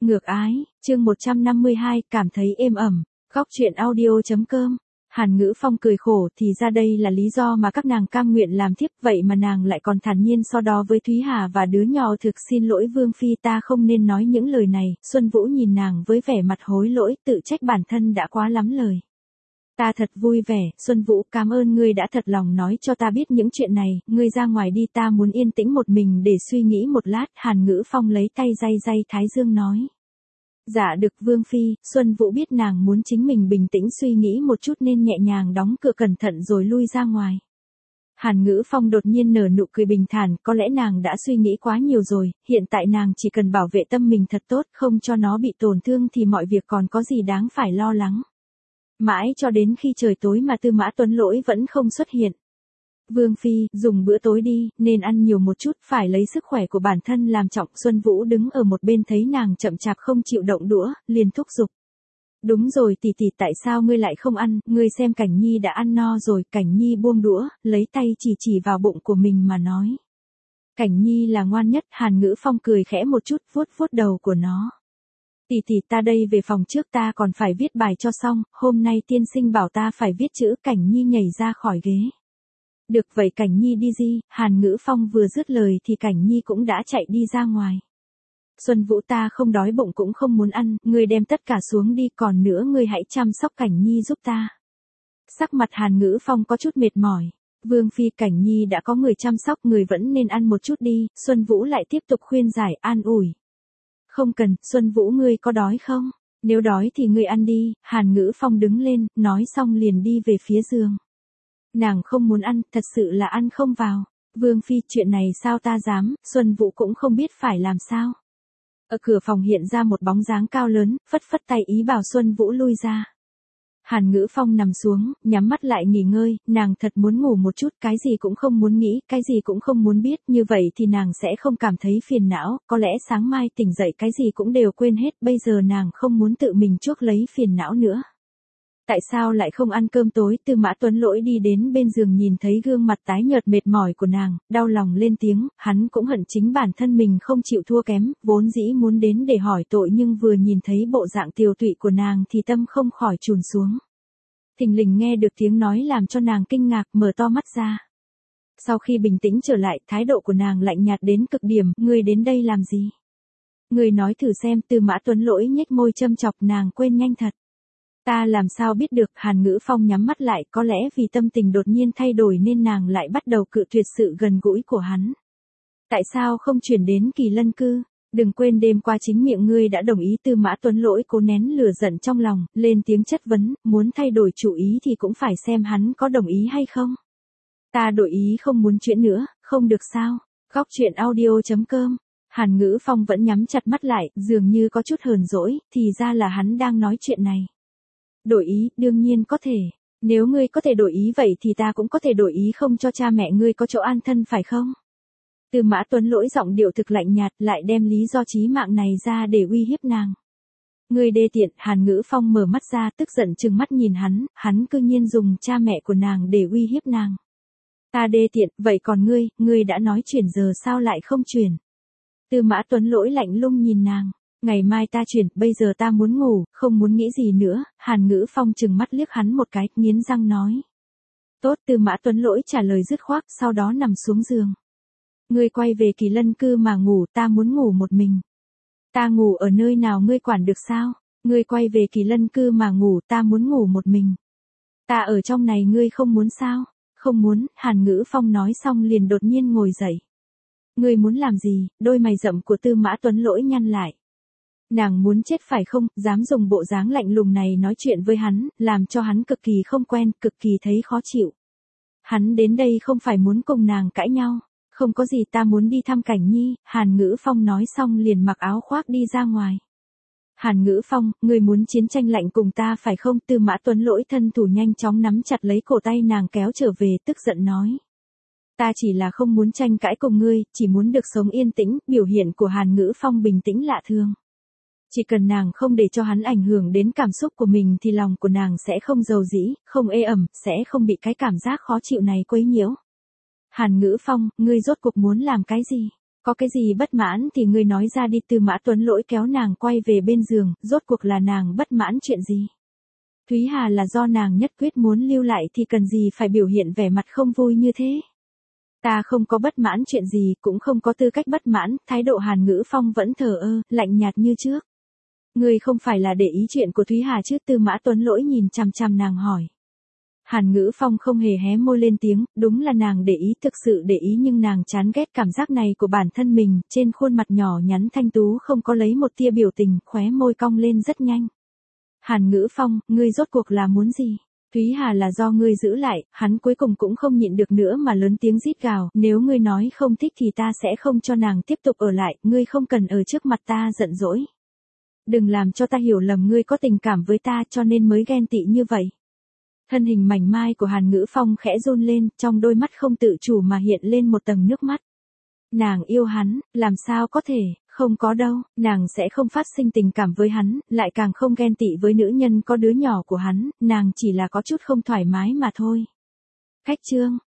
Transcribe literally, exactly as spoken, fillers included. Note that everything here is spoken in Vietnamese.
Ngược ái, chương một trăm năm mươi hai, cảm thấy êm ẩm, góc truyện audio.com. Hàn Ngữ Phong cười khổ, thì ra đây là lý do mà các nàng cam nguyện làm thiếp, vậy mà nàng lại còn thản nhiên so đo với Thúy Hà và đứa nhỏ. Thực xin lỗi Vương Phi, ta không nên nói những lời này. Xuân Vũ nhìn nàng với vẻ mặt hối lỗi, tự trách bản thân đã quá lắm lời. Ta thật vui vẻ, Xuân Vũ, cảm ơn ngươi đã thật lòng nói cho ta biết những chuyện này, ngươi ra ngoài đi, ta muốn yên tĩnh một mình để suy nghĩ một lát. Hàn Ngữ Phong lấy tay day day thái dương nói. Dạ được Vương Phi. Xuân Vũ biết nàng muốn chính mình bình tĩnh suy nghĩ một chút nên nhẹ nhàng đóng cửa cẩn thận rồi lui ra ngoài. Hàn Ngữ Phong đột nhiên nở nụ cười bình thản, có lẽ nàng đã suy nghĩ quá nhiều rồi, hiện tại nàng chỉ cần bảo vệ tâm mình thật tốt, không cho nó bị tổn thương thì mọi việc còn có gì đáng phải lo lắng. Mãi cho đến khi trời tối mà Tư Mã Tuấn Lỗi vẫn không xuất hiện. Vương Phi, dùng bữa tối đi, nên ăn nhiều một chút, phải lấy sức khỏe của bản thân làm trọng. Xuân Vũ đứng ở một bên thấy nàng chậm chạp không chịu động đũa, liền thúc giục. Đúng rồi tỷ tỷ, tại sao ngươi lại không ăn, ngươi xem Cảnh Nhi đã ăn no rồi. Cảnh Nhi buông đũa, lấy tay chỉ chỉ vào bụng của mình mà nói. Cảnh Nhi là ngoan nhất. Hàn Ngữ Phong cười khẽ một chút, vuốt vuốt đầu của nó. Tỷ tỷ, ta đây về phòng trước, ta còn phải viết bài cho xong, hôm nay tiên sinh bảo ta phải viết chữ. Cảnh Nhi nhảy ra khỏi ghế. Được vậy Cảnh Nhi đi gì. Hàn Ngữ Phong vừa dứt lời thì Cảnh Nhi cũng đã chạy đi ra ngoài. Xuân Vũ, ta không đói bụng cũng không muốn ăn, ngươi đem tất cả xuống đi, còn nữa ngươi hãy chăm sóc Cảnh Nhi giúp ta. Sắc mặt Hàn Ngữ Phong có chút mệt mỏi. Vương Phi, Cảnh Nhi đã có người chăm sóc, người vẫn nên ăn một chút đi. Xuân Vũ lại tiếp tục khuyên giải an ủi. Không cần, Xuân Vũ, ngươi có đói không? Nếu đói thì ngươi ăn đi. Hàn Ngữ Phong đứng lên, nói xong liền đi về phía giường. Nàng không muốn ăn, thật sự là ăn không vào. Vương Phi, chuyện này sao ta dám. Xuân Vũ cũng không biết phải làm sao. Ở cửa phòng hiện ra một bóng dáng cao lớn, phất phất tay ý bảo Xuân Vũ lui ra. Hàn Ngữ Phong nằm xuống, nhắm mắt lại nghỉ ngơi, nàng thật muốn ngủ một chút, cái gì cũng không muốn nghĩ, cái gì cũng không muốn biết, như vậy thì nàng sẽ không cảm thấy phiền não, có lẽ sáng mai tỉnh dậy cái gì cũng đều quên hết, bây giờ nàng không muốn tự mình chuốc lấy phiền não nữa. Tại sao lại không ăn cơm tối? Tư Mã Tuấn Lỗi đi đến bên giường nhìn thấy gương mặt tái nhợt mệt mỏi của nàng, đau lòng lên tiếng, hắn cũng hận chính bản thân mình không chịu thua kém, vốn dĩ muốn đến để hỏi tội nhưng vừa nhìn thấy bộ dạng tiều tụy của nàng thì tâm không khỏi trùn xuống. Thình lình nghe được tiếng nói làm cho nàng kinh ngạc, mở to mắt ra. Sau khi bình tĩnh trở lại, thái độ của nàng lạnh nhạt đến cực điểm, ngươi đến đây làm gì? Ngươi nói thử xem. Tư Mã Tuấn Lỗi nhếch môi châm chọc, nàng quên nhanh thật. Ta làm sao biết được. Hàn Ngữ Phong nhắm mắt lại, có lẽ vì tâm tình đột nhiên thay đổi nên nàng lại bắt đầu cự tuyệt sự gần gũi của hắn. Tại sao không chuyển đến Kỳ Lân Cư? Đừng quên đêm qua chính miệng ngươi đã đồng ý. Tư Mã Tuấn Lỗi cố nén lửa giận trong lòng, lên tiếng chất vấn, muốn thay đổi chủ ý thì cũng phải xem hắn có đồng ý hay không. Ta đổi ý không muốn chuyện nữa, không được sao? Góc truyện audio.com. Hàn Ngữ Phong vẫn nhắm chặt mắt lại, dường như có chút hờn dỗi, thì ra là hắn đang nói chuyện này. Đổi ý, đương nhiên có thể. Nếu ngươi có thể đổi ý vậy thì ta cũng có thể đổi ý, không cho cha mẹ ngươi có chỗ an thân phải không? Tư Mã Tuấn Lỗi giọng điệu thực lạnh nhạt, lại đem lý do chí mạng này ra để uy hiếp nàng. Ngươi đê tiện. Hàn Ngữ Phong mở mắt ra, tức giận trừng mắt nhìn hắn, hắn cư nhiên dùng cha mẹ của nàng để uy hiếp nàng. Ta đê tiện, vậy còn ngươi, ngươi đã nói chuyển giờ sao lại không chuyển? Tư Mã Tuấn Lỗi lạnh lùng nhìn nàng. Ngày mai ta chuyển, bây giờ ta muốn ngủ, không muốn nghĩ gì nữa. Hàn Ngữ Phong trừng mắt liếc hắn một cái, nghiến răng nói. Tốt. Tư Mã Tuấn Lỗi trả lời dứt khoát, sau đó nằm xuống giường. Ngươi quay về Kỳ Lân Cư mà ngủ, ta muốn ngủ một mình. Ta ngủ ở nơi nào ngươi quản được sao? Ngươi quay về Kỳ Lân Cư mà ngủ, ta muốn ngủ một mình. Ta ở trong này ngươi không muốn sao? Không muốn. Hàn Ngữ Phong nói xong liền đột nhiên ngồi dậy. Ngươi muốn làm gì? Đôi mày rậm của Tư Mã Tuấn Lỗi nhăn lại. Nàng muốn chết phải không? Dám dùng bộ dáng lạnh lùng này nói chuyện với hắn, làm cho hắn cực kỳ không quen, cực kỳ thấy khó chịu. Hắn đến đây không phải muốn cùng nàng cãi nhau. Không có gì, ta muốn đi thăm Cảnh Nhi. Hàn Ngữ Phong nói xong liền mặc áo khoác đi ra ngoài. Hàn Ngữ Phong, ngươi muốn chiến tranh lạnh cùng ta phải không? Tư Mã Tuấn Lỗi thân thủ nhanh chóng nắm chặt lấy cổ tay nàng kéo trở về, tức giận nói. Ta chỉ là không muốn tranh cãi cùng ngươi, chỉ muốn được sống yên tĩnh. Biểu hiện của Hàn Ngữ Phong bình tĩnh lạ thường. Chỉ cần nàng không để cho hắn ảnh hưởng đến cảm xúc của mình thì lòng của nàng sẽ không dầu dĩ, không ê ẩm, sẽ không bị cái cảm giác khó chịu này quấy nhiễu. Hàn Ngữ Phong, ngươi rốt cuộc muốn làm cái gì? Có cái gì bất mãn thì ngươi nói ra đi. Tư Mã Tuấn Lỗi kéo nàng quay về bên giường, rốt cuộc là nàng bất mãn chuyện gì? Thúy Hà là do nàng nhất quyết muốn lưu lại thì cần gì phải biểu hiện vẻ mặt không vui như thế. Ta không có bất mãn chuyện gì, cũng không có tư cách bất mãn. Thái độ Hàn Ngữ Phong vẫn thờ ơ, lạnh nhạt như trước. Ngươi không phải là để ý chuyện của Thúy Hà chứ? Tư Mã Tuấn Lỗi nhìn chằm chằm nàng hỏi. Hàn Ngữ Phong không hề hé môi lên tiếng, đúng là nàng để ý, thực sự để ý, nhưng nàng chán ghét cảm giác này của bản thân mình. Trên khuôn mặt nhỏ nhắn thanh tú không có lấy một tia biểu tình, khóe môi cong lên rất nhanh. Hàn Ngữ Phong, ngươi rốt cuộc là muốn gì? Thúy Hà là do ngươi giữ lại. Hắn cuối cùng cũng không nhịn được nữa mà lớn tiếng rít gào, nếu ngươi nói không thích thì ta sẽ không cho nàng tiếp tục ở lại, ngươi không cần ở trước mặt ta giận dỗi. Đừng làm cho ta hiểu lầm ngươi có tình cảm với ta cho nên mới ghen tị như vậy. Thân hình mảnh mai của Hàn Ngữ Phong khẽ run lên, trong đôi mắt không tự chủ mà hiện lên một tầng nước mắt. Nàng yêu hắn, làm sao có thể, không có đâu, nàng sẽ không phát sinh tình cảm với hắn, lại càng không ghen tị với nữ nhân có đứa nhỏ của hắn, nàng chỉ là có chút không thoải mái mà thôi. Khách chương